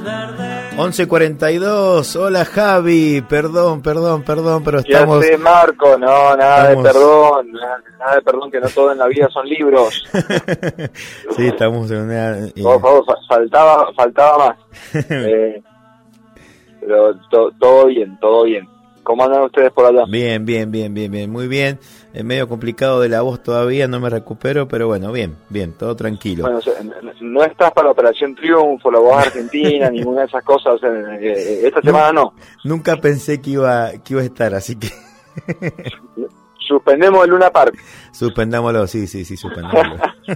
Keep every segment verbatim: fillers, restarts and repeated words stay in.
once cuarenta y dos, hola Javi, perdón, perdón, perdón, pero estamos... ¿Qué hace Marco? No, nada estamos... de perdón, nada, nada de perdón, que no todo en la vida son libros. Sí, estamos en una... Por favor, faltaba, faltaba más. eh, pero to, todo bien, todo bien. ¿Cómo andan ustedes por allá? Bien, bien, bien, bien, bien, muy bien. Es medio complicado de la voz todavía, no me recupero, pero bueno, bien, bien, todo tranquilo. Bueno, o sea, no estás para Operación Triunfo, la voz argentina, ninguna de esas cosas. O sea, esta semana no. Nunca pensé que iba, que iba a estar, así que... Suspendemos el Luna Park. Suspendámoslo, sí, sí, sí, suspendámoslo.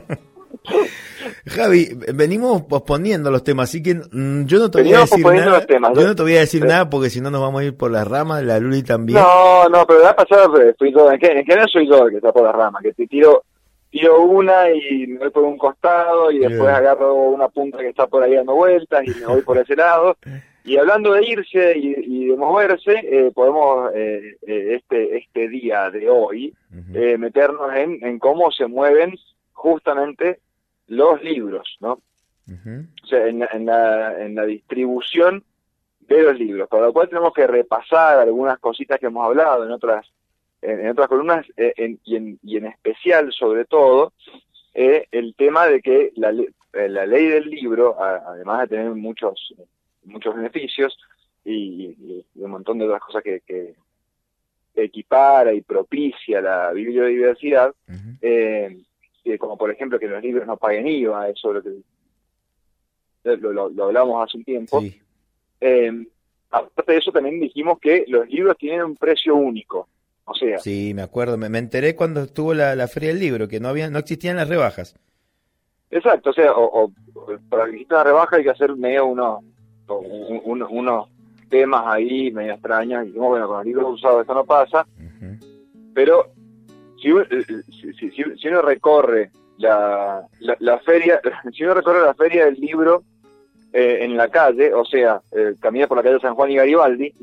Javi, venimos posponiendo los temas, así que mm, yo no te voy a decir nada. Los temas, yo no te voy a decir sí. nada porque si no nos vamos a ir por las ramas, la Luli también. No, no, pero la pasada fui yo, en general soy yo el que está por las ramas, que te tiro, tiro una y me voy por un costado y después yeah. agarro una punta que está por ahí dando vueltas y me voy por ese lado. Y hablando de irse y, y de moverse, eh, podemos eh, eh, este este día de hoy uh-huh. eh, meternos en, en cómo se mueven justamente los libros, ¿no? Uh-huh. O sea, en, en, la, en la distribución de los libros, para lo cual tenemos que repasar algunas cositas que hemos hablado en otras en, en otras columnas eh, en, y, en, y en especial, sobre todo, eh, el tema de que la, eh, la ley del libro, a, además de tener muchos muchos beneficios y, y, y un montón de otras cosas que, que equipara y propicia la bibliodiversidad, uh-huh. eh, Eh, como por ejemplo que los libros no paguen I V A, eso lo que lo, lo, lo hablamos hace un tiempo. Sí. Eh, aparte de eso también dijimos que los libros tienen un precio único, o sea. Sí, me acuerdo, me, me enteré cuando estuvo la, la feria del libro que no había, no existían las rebajas. Exacto, o sea, o, o para que exista una rebaja hay que hacer medio unos un, un, unos temas ahí medio extraños y dijimos, bueno, con los libros usados esto no pasa, uh-huh. pero Si, si, si, si uno recorre la, la, la feria, si uno recorre la feria del libro eh, en la calle, o sea, eh, camina por la calle San Juan y Garibaldi,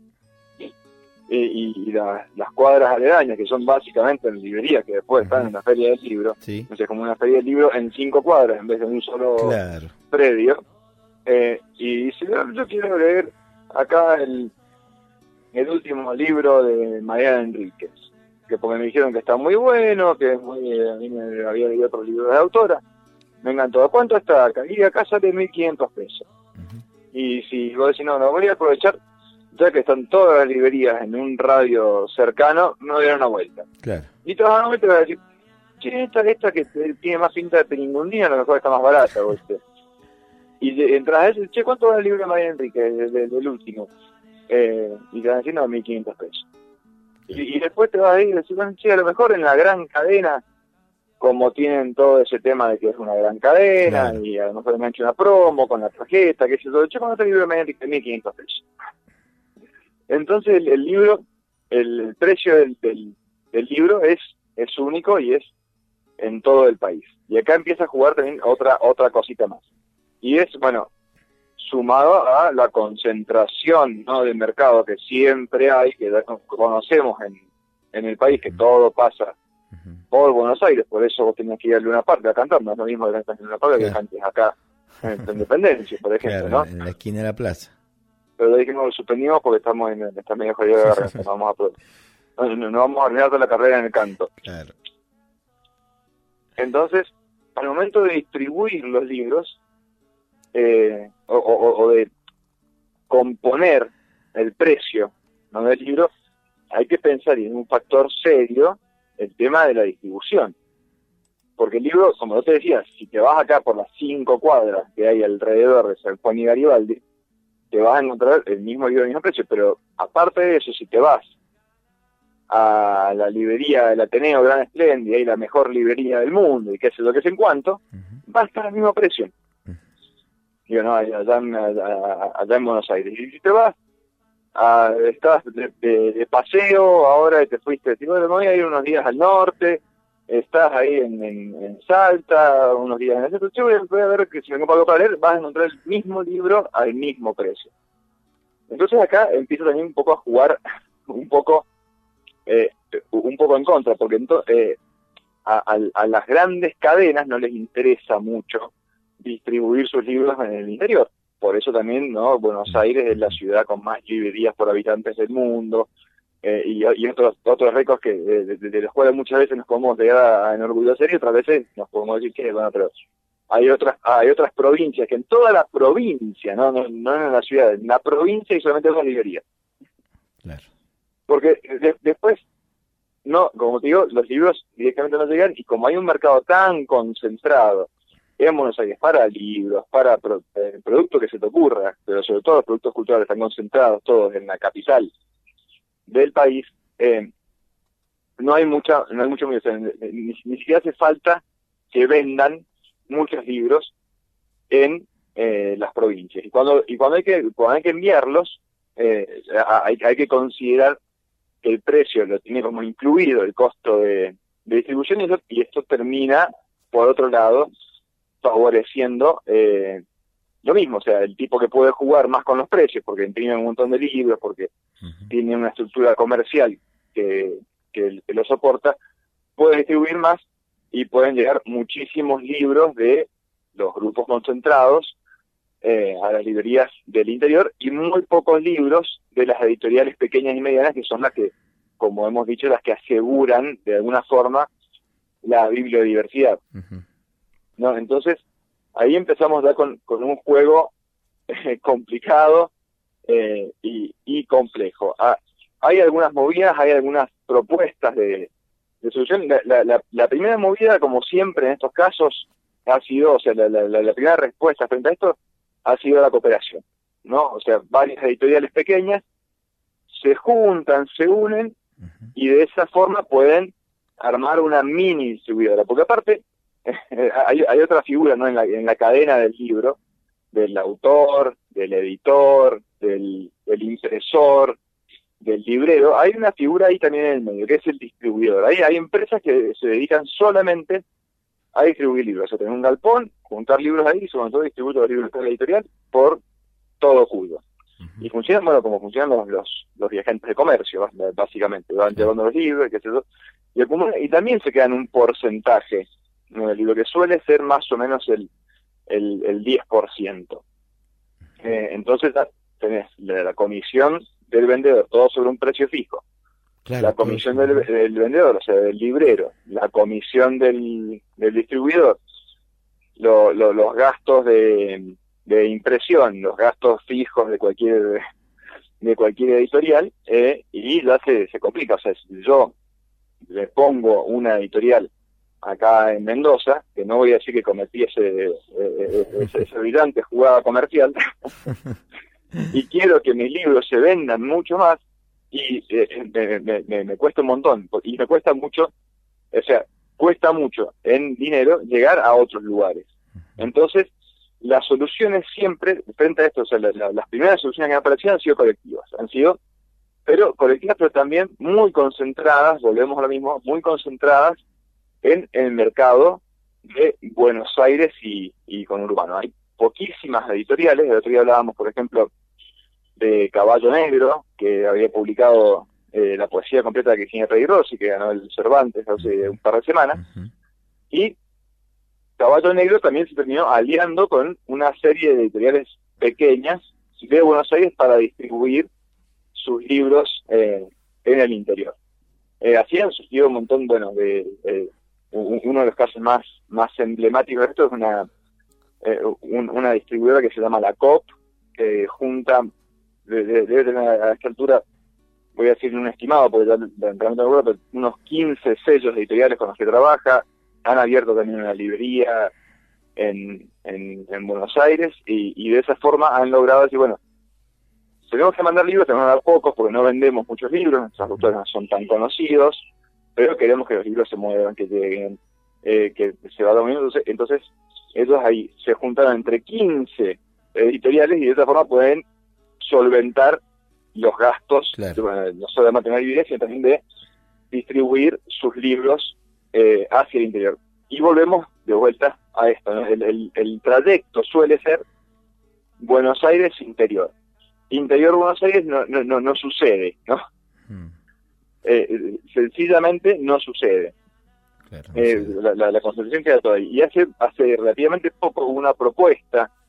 y, y, y la, las cuadras aledañas, que son básicamente en librerías, que después están en la feria del libro, sí. o sea, como una feria del libro en cinco cuadras, en vez de un solo claro. predio, eh, y dice, yo quiero leer acá el, el último libro de Mariana Enríquez, que porque me dijeron que está muy bueno, que es muy, a mí me había leído otros libros de autora, me encantó. ¿Cuánto está acá? Y acá sale mil quinientos pesos. Uh-huh. Y si vos decís, no, no, voy a aprovechar, ya que están todas las librerías en un radio cercano, me voy a dar una vuelta. Claro. Y te vas a te vas a decir, che, esta, esta que tiene más pinta de peningundina, a lo mejor está más barata, vos. Y de, entras a eso, che, ¿cuánto vale el libro de María Enrique, del, del, del último? Eh, y te van a decir, no, mil quinientos pesos. Y, y después te vas a ir y decir, bueno, che, a lo mejor en la gran cadena, como tienen todo ese tema de que es una gran cadena, claro. y a lo mejor me han hecho una promo con la tarjeta, que se todo, che, ¿cuánto está el libro de María Enrique? mil quinientos pesos. Entonces el, el libro, el, el precio del, del, del libro es, es único y es en todo el país. Y acá empieza a jugar también otra, otra cosita más. Y es, bueno, sumado a la concentración, ¿no?, del mercado que siempre hay, que ya conocemos en, en el país, que todo pasa por Buenos Aires, por eso vos tenías que ir a Luna Park a cantar, no es lo mismo que cantes en Luna Park, claro, que cantes acá en la Independencia, por ejemplo, claro, ¿no? En la esquina de la plaza. Pero dijimos lo suspendimos porque estamos en esta medio jodida de garganta, no vamos a no, no vamos a arruinar toda la carrera en el canto. Claro. Entonces, al momento de distribuir los libros, eh, o, o, o de componer el precio, ¿no?, del libro, hay que pensar en un factor serio el tema de la distribución. Porque el libro, como yo te decía, si te vas acá por las cinco cuadras que hay alrededor de San Juan y Garibaldi, te vas a encontrar el mismo libro al mismo precio, pero aparte de eso, si te vas a la librería del Ateneo Gran Espléndida y la mejor librería del mundo, y qué sé yo, qué sé en cuánto, uh-huh. va a estar al mismo precio. Uh-huh. Digo, no, allá en, allá, allá en Buenos Aires. Y si te vas, a, estás de, de, de paseo, ahora te fuiste, digo, bueno, me voy a ir unos días al norte, estás ahí en, en, en Salta, unos días en el centro, yo voy a, voy a ver que si vengo para, para leer, vas a encontrar el mismo libro al mismo precio. Entonces acá empiezo también un poco a jugar, un poco eh, un poco en contra, porque entonces, eh, a, a, a las grandes cadenas no les interesa mucho distribuir sus libros en el interior, por eso también, ¿no? Buenos Aires es la ciudad con más librerías por habitantes del mundo, eh, y, y otros otros récords que de, de, de los cuales muchas veces nos podemos llegar a, a enorgullecer y otras veces nos podemos decir que, bueno, pero hay otras hay otras provincias, que en toda la provincia, no no, no en la ciudad, en la provincia hay solamente dos librerías. Claro. Porque de, después, no, como te digo, los libros directamente no llegan, y como hay un mercado tan concentrado en Buenos Aires para libros, para pro, eh, productos que se te ocurra, pero sobre todo los productos culturales están concentrados todos en la capital del país, eh, no hay mucha, no hay mucho, o sea, ni, ni siquiera hace falta que vendan muchos libros en eh, las provincias. Y cuando y cuando hay que cuando hay que enviarlos, eh, hay, hay que considerar que el precio lo tiene como incluido el costo de, de distribución, y, eso, y esto termina, por otro lado, favoreciendo eh, lo mismo, o sea, el tipo que puede jugar más con los precios, porque imprime un montón de libros, porque uh-huh. tiene una estructura comercial que, que, que lo soporta, puede distribuir más y pueden llegar muchísimos libros de los grupos concentrados eh, a las librerías del interior, y muy pocos libros de las editoriales pequeñas y medianas, que son las que, como hemos dicho, las que aseguran de alguna forma la bibliodiversidad. Uh-huh. ¿No? Entonces, ahí empezamos ya con, con un juego eh, complicado eh, y, y complejo. Ah, hay algunas movidas, hay algunas propuestas de, de solución. La, la, la, la primera movida, como siempre en estos casos, ha sido, o sea, la, la, la primera respuesta frente a esto ha sido la cooperación, ¿no? O sea, varias editoriales pequeñas se juntan, se unen, uh-huh. y de esa forma pueden armar una mini distribuidora, porque aparte hay, hay otra figura, ¿no? En la, en la cadena del libro, del autor, del editor, del, del impresor, del librero, hay una figura ahí también en el medio, que es el distribuidor. Ahí hay empresas que se dedican solamente a distribuir libros, o sea, tener un galpón, juntar libros ahí, sobre todo distribuir los libros de la editorial por todo Cuyo. Uh-huh. Y funcionan, bueno, como funcionan los, los, los viajantes de comercio, básicamente, van llevando los libros, qué sé yo, y, acumulan, y también se quedan un porcentaje, ¿no? El libro, que suele ser más o menos el, el, el diez por ciento. Eh, entonces tenés la, la comisión del vendedor, todo sobre un precio fijo. Claro, la comisión del, del vendedor, o sea, del librero, la comisión del, del distribuidor, lo, lo, los gastos de, de impresión, los gastos fijos de cualquier de cualquier editorial, eh, y ya se, se complica. O sea, si yo le pongo una editorial acá en Mendoza, que no voy a decir que cometí ese, ese, ese, ese brillante jugada comercial, y quiero que mis libros se vendan mucho más, y eh, me, me, me, me cuesta un montón, y me cuesta mucho, o sea, cuesta mucho en dinero llegar a otros lugares. Entonces, las soluciones siempre, frente a esto, o sea, la, la, las primeras soluciones que han aparecido han sido colectivas, han sido, pero colectivas, pero también muy concentradas, volvemos a lo mismo, muy concentradas en el mercado de Buenos Aires y, y conurbano. Hay poquísimas editoriales. El otro día hablábamos, por ejemplo, de Caballo Negro, que había publicado eh, la poesía completa de Cristina Rey Rossi, que ganó el Cervantes hace un par de semanas, uh-huh. y Caballo Negro también se terminó aliando con una serie de editoriales pequeñas de Buenos Aires para distribuir sus libros eh, en el interior. Eh, así han surgido un montón, bueno, de... de uno de los casos más más emblemáticos de esto es una eh, un, una distribuidora que se llama La Cop, que junta, debe de, de tener a esta altura, voy a decir un estimado, porque ya realmente no recuerdo, pero unos quince sellos editoriales con los que trabaja. Han abierto también una librería en, en, en Buenos Aires, y, y de esa forma han logrado decir, bueno, tenemos que mandar libros, tenemos que mandar pocos, porque no vendemos muchos libros, nuestros autores no son tan conocidos, pero queremos que los libros se muevan, que lleguen, eh, que se vayan moviendo. Entonces, entonces ellos ahí se juntaron entre quince editoriales, y de esa forma pueden solventar los gastos, claro. bueno, no solo de mantener librerías, sino también de distribuir sus libros eh, hacia el interior. Y volvemos de vuelta a esto, ¿no? el, el, el trayecto suele ser Buenos Aires interior. Interior Buenos Aires no, no, no, no sucede, ¿no? Hmm. Eh, sencillamente no sucede. Claro, eh, sí. la, la, la concepción queda toda ahí. Y hace hace relativamente poco hubo una propuesta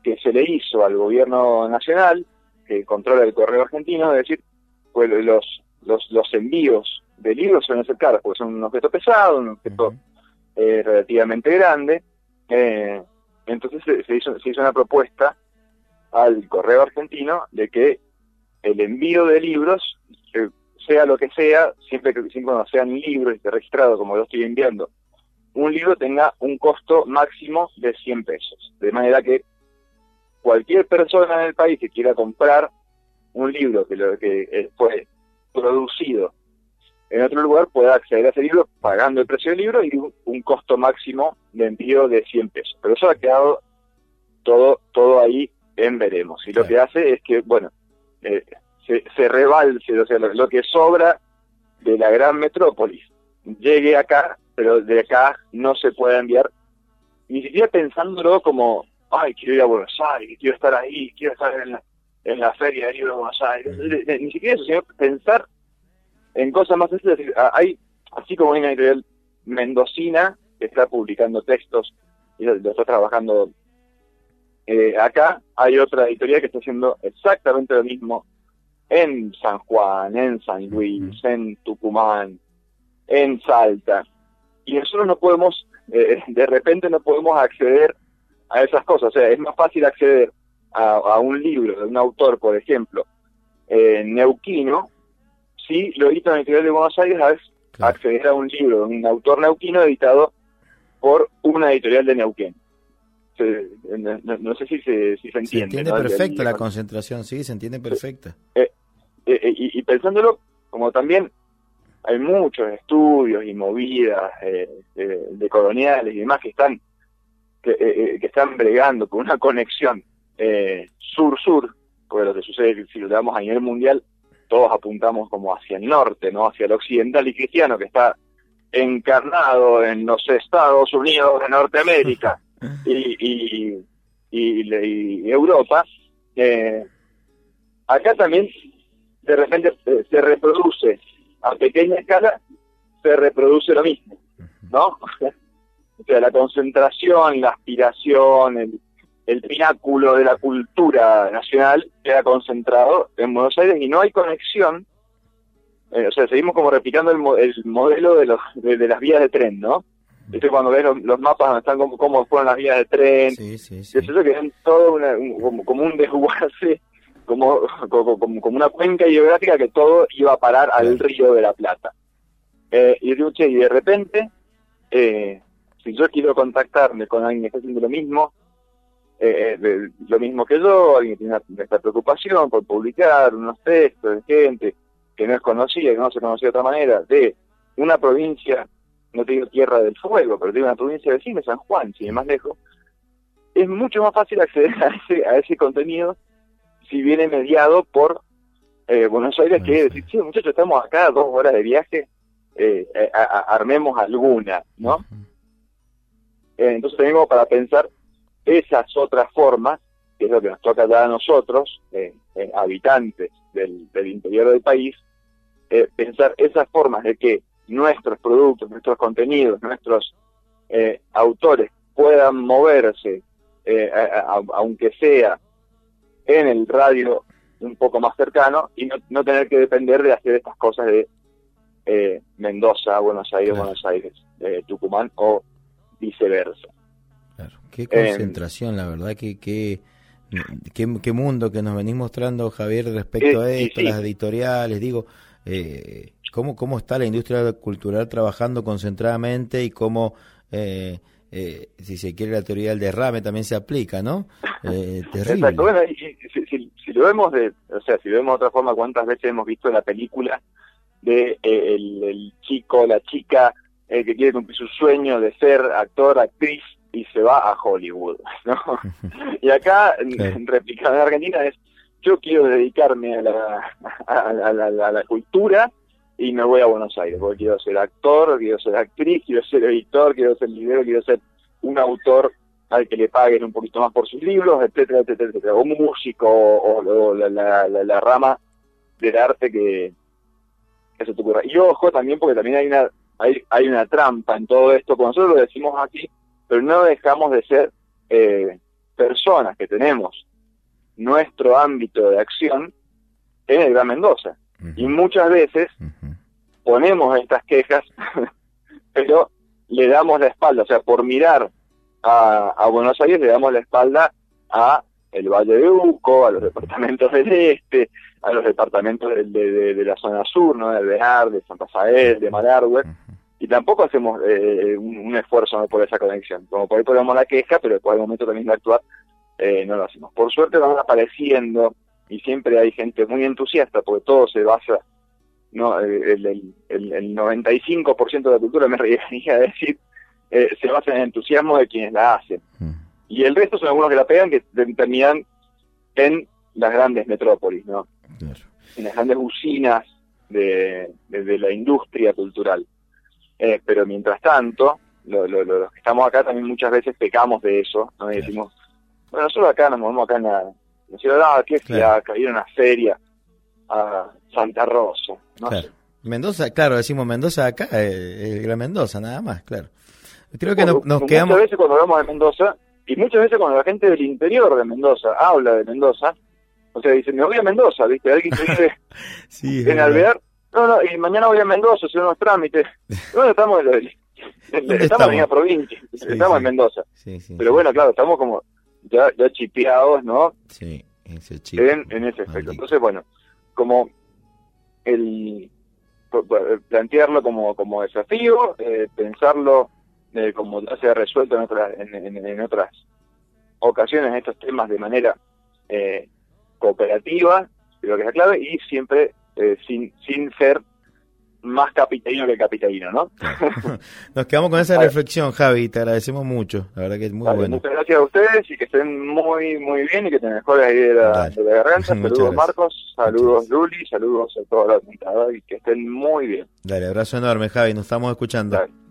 que se le hizo al gobierno nacional, que controla el correo argentino, es decir, pues los, los, los envíos de libros suelen ser caros, porque son un objeto pesado, un objeto uh-huh. eh, relativamente grande. Eh, entonces se, se, hizo, se hizo una propuesta al correo argentino de que el envío de libros, eh, sea lo que sea, siempre que siempre cuando sean libros y esté registrado como lo estoy enviando, un libro tenga un costo máximo de cien pesos. De manera que cualquier persona en el país que quiera comprar un libro que, lo, que fue producido en otro lugar pueda acceder a ese libro pagando el precio del libro y un, un costo máximo de envío de cien pesos. Pero eso ha quedado todo todo ahí en veremos. Y claro. Lo que hace es que, bueno, eh, se, se rebalse, o sea, lo, lo que sobra de la gran metrópolis llegue acá, pero de acá no se puede enviar, ni siquiera pensándolo como, ay, quiero ir a Buenos Aires, quiero estar ahí, quiero estar en la, en la feria del libro de Buenos Aires, ni siquiera eso, sino pensar en cosas más sencillas. Hay, así como hay una editorial mendocina que está publicando textos y lo, lo está trabajando eh, acá, hay otra editorial que está haciendo exactamente lo mismo en San Juan, en San Luis, en Tucumán, en Salta, y nosotros no podemos, eh, de repente no podemos acceder a esas cosas. O sea, es más fácil acceder a, a un libro de un autor, por ejemplo, eh, neuquino, si lo edita en la editorial de Buenos Aires, es claro. acceder a un libro de un autor neuquino editado por una editorial de Neuquén. Se, no, no, no sé si se, si se entiende. Se entiende, ¿no? perfecta la concentración, sí, se entiende perfecta. Eh, eh, eh, y, y pensándolo, como también hay muchos estudios y movidas eh, eh, de coloniales y demás que están que, eh, que están bregando con una conexión eh, sur-sur, porque lo que sucede es que si lo damos a nivel mundial, todos apuntamos como hacia el norte, ¿no? Hacia el occidental y cristiano, que está encarnado en los Estados Unidos de Norteamérica y, y, y, y Europa. Eh, acá también de repente eh, se reproduce a pequeña escala, se reproduce lo mismo, ¿no? O sea, la concentración, la aspiración, el, el pináculo de la cultura nacional queda concentrado en Buenos Aires y no hay conexión. Eh, o sea, seguimos como replicando el, mo el modelo de, los, de, de las vías de tren, ¿no? Este cuando ves los, los mapas donde están como cómo fueron las vías de tren, sí, sí, sí. Es eso que ven todo una, un, como, como un desguace, como, como, como, como una cuenca hidrográfica que todo iba a parar al claro. río de la Plata. Eh, y, y de repente, eh, si yo quiero contactarme con alguien que está haciendo lo mismo, eh, de, lo mismo que yo, alguien que tiene una, esta preocupación por publicar unos textos de gente que no es conocida, que no se conocía de otra manera, de una provincia, no te digo Tierra del Fuego, pero de una provincia vecina, San Juan, sin ir más lejos, es mucho más fácil acceder a ese, a ese contenido si viene mediado por eh, Buenos Aires, que decir, sí, muchachos, estamos acá, dos horas de viaje, eh, a, a, armemos alguna, ¿no? Uh-huh. eh, entonces tenemos para pensar esas otras formas, que es lo que nos toca ya a nosotros, eh, eh, habitantes del, del interior del país, eh, pensar esas formas de que nuestros productos, nuestros contenidos, nuestros eh, autores puedan moverse, eh, a, a, aunque sea en el radio un poco más cercano, y no, no tener que depender de hacer estas cosas de eh, Mendoza, Buenos Aires, claro. Buenos Aires, eh, Tucumán o viceversa. Claro, qué concentración, eh, la verdad, que, que, qué, qué mundo que nos venís mostrando, Javier, respecto eh, a esto, sí, sí. las editoriales, digo, eh, cómo, cómo está la industria cultural trabajando concentradamente y cómo... Eh, Eh, si se quiere, la teoría del derrame también se aplica, ¿no? Eh, terrible. Exacto. Bueno, y, y, si, si, si lo vemos de, o sea, si lo vemos de otra forma, ¿cuántas veces hemos visto la película de eh, el, el chico, la chica eh, que quiere cumplir su sueño de ser actor, actriz y se va a Hollywood, ¿no? Y acá, claro. en, replicado en Argentina, es yo quiero dedicarme a la, a, a, a, la, a la cultura y me voy a Buenos Aires, porque quiero ser actor, quiero ser actriz, quiero ser editor, quiero ser librero, quiero ser un autor al que le paguen un poquito más por sus libros, etcétera, etcétera, etcétera, o músico, o, o la, la, la, la rama del arte que, que se te ocurra. Y ojo también, porque también hay una hay, hay una trampa en todo esto, como nosotros lo decimos aquí, pero no dejamos de ser eh, personas que tenemos nuestro ámbito de acción en el Gran Mendoza. Uh-huh. Y muchas veces uh-huh. ponemos estas quejas, pero le damos la espalda, o sea, por mirar a, a Buenos Aires le damos la espalda a el Valle de Uco, a los departamentos del Este, a los departamentos de, de, de, de la zona sur, ¿no? De Bejar, de Santa Rafael, de Malargüe, uh-huh. y tampoco hacemos eh, un, un esfuerzo, ¿no? por esa conexión. Como por ahí ponemos la queja, pero después al momento también de actuar eh, no lo hacemos. Por suerte van apareciendo, y siempre hay gente muy entusiasta, porque todo se basa, no el, el, el, el noventa y cinco por ciento de la cultura, me reiría a decir, eh, se basa en el entusiasmo de quienes la hacen. Uh-huh. Y el resto son algunos que la pegan, que terminan en las grandes metrópolis, ¿no? Claro. En las grandes usinas de, de, de la industria cultural. Eh, pero mientras tanto, lo, lo, lo, los que estamos acá también muchas veces pecamos de eso, ¿no? Y claro. decimos, bueno, nosotros acá nos movemos acá en la, en la ciudad, ah, ¿qué claro. acá? Ir a una feria a Santa Rosa, no claro. sé. Mendoza, claro, decimos Mendoza acá, eh, el Gran Mendoza, nada más, claro. Creo que bueno, no, nos muchas quedamos... Muchas veces cuando hablamos de Mendoza, y muchas veces cuando la gente del interior de Mendoza habla de Mendoza, o sea, dice, me voy a Mendoza, ¿viste? Alguien que vive sí, en Alvear, no, no, y mañana voy a Mendoza, hacer unos trámites. Bueno, estamos en, el, en, estamos, estamos en la provincia, sí, estamos sí. en Mendoza. Sí, sí, Pero sí. bueno, claro, estamos como ya, ya chipeados, ¿no? Sí, ese chip. En, en ese efecto. Maldito. Entonces, bueno, como el plantearlo como, como desafío, eh, pensarlo eh, como ya se ha resuelto en otras, en, en, en otras ocasiones estos temas de manera eh, cooperativa, creo que es la clave, y siempre eh, sin sin ser más capitalino que capitalino, ¿no? Claro. Nos quedamos con esa reflexión, Javi, te agradecemos mucho, la verdad que es muy vale, bueno. Muchas gracias a ustedes y que estén muy muy bien y que te mejores ahí de la, de la garganta. Saludos gracias. Marcos, saludos Luli, saludos a todos los invitados y que estén muy bien. Dale, abrazo enorme, Javi, nos estamos escuchando. Dale.